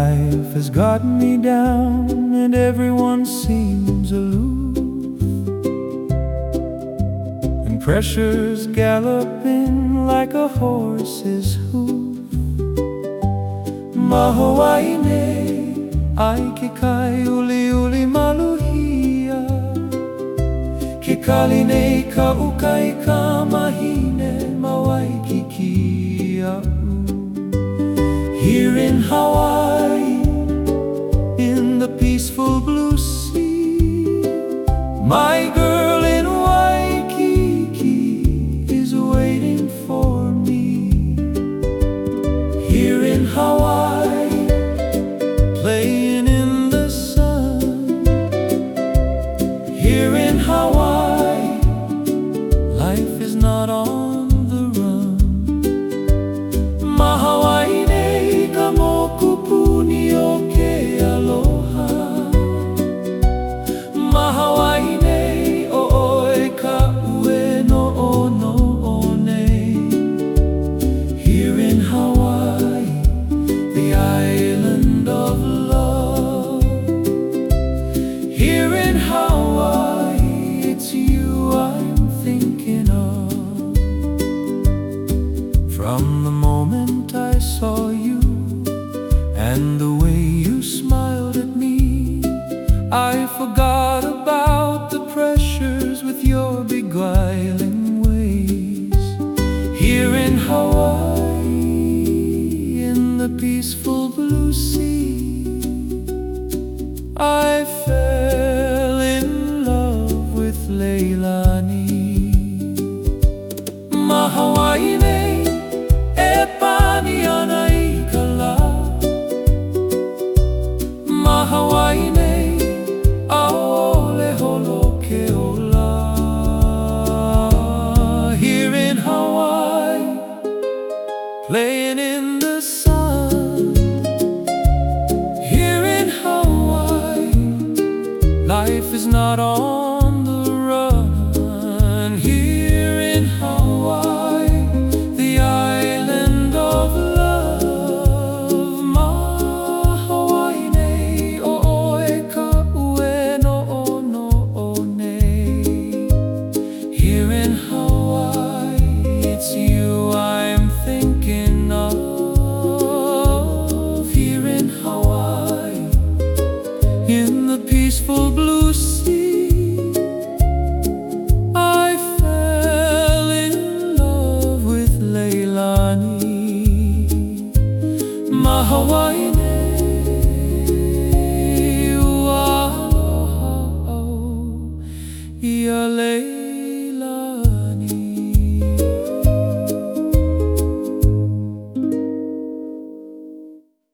Life has gotten me down, and everyone seems aloof, and pressure's galloping like a horse's hoof. Mahawaine, ai ke kai uli uli maluhia, ke kali nei ka ukai ka mahine mawaikiki au. Here in Hawaii, in the peaceful blue sea, my girl in Waikiki is waiting for me. Here in Hawaii, playing in the sun. Here in Hawaii, life is not on the run. Mahawaii kupuni o ke aloha. Mahawaine o oe ka ue no o no o nei. Here in Hawaii, the island of love. Here in Hawaii, it's you I'm thinking of. From the moment I saw you and the way you smiled at me, I forgot about the pressures with your beguiling ways. Here in Hawaii, in the peaceful blue sea, I fell in love with Leilani. Mahawaine, e pani ana i ka la. Mahawaine, aole holo ke ola. Here in Hawaii, playing in the sun. Here in Hawaii, life is not on the run. Here in Hawaii, the island of love. Mahawaine o oe ka ue no o no o nei. Here in Hawaii, it's you I'm thinking of. Here in Hawaii, in the peaceful blue sea, I fell in love with Leilani. Mahawaine.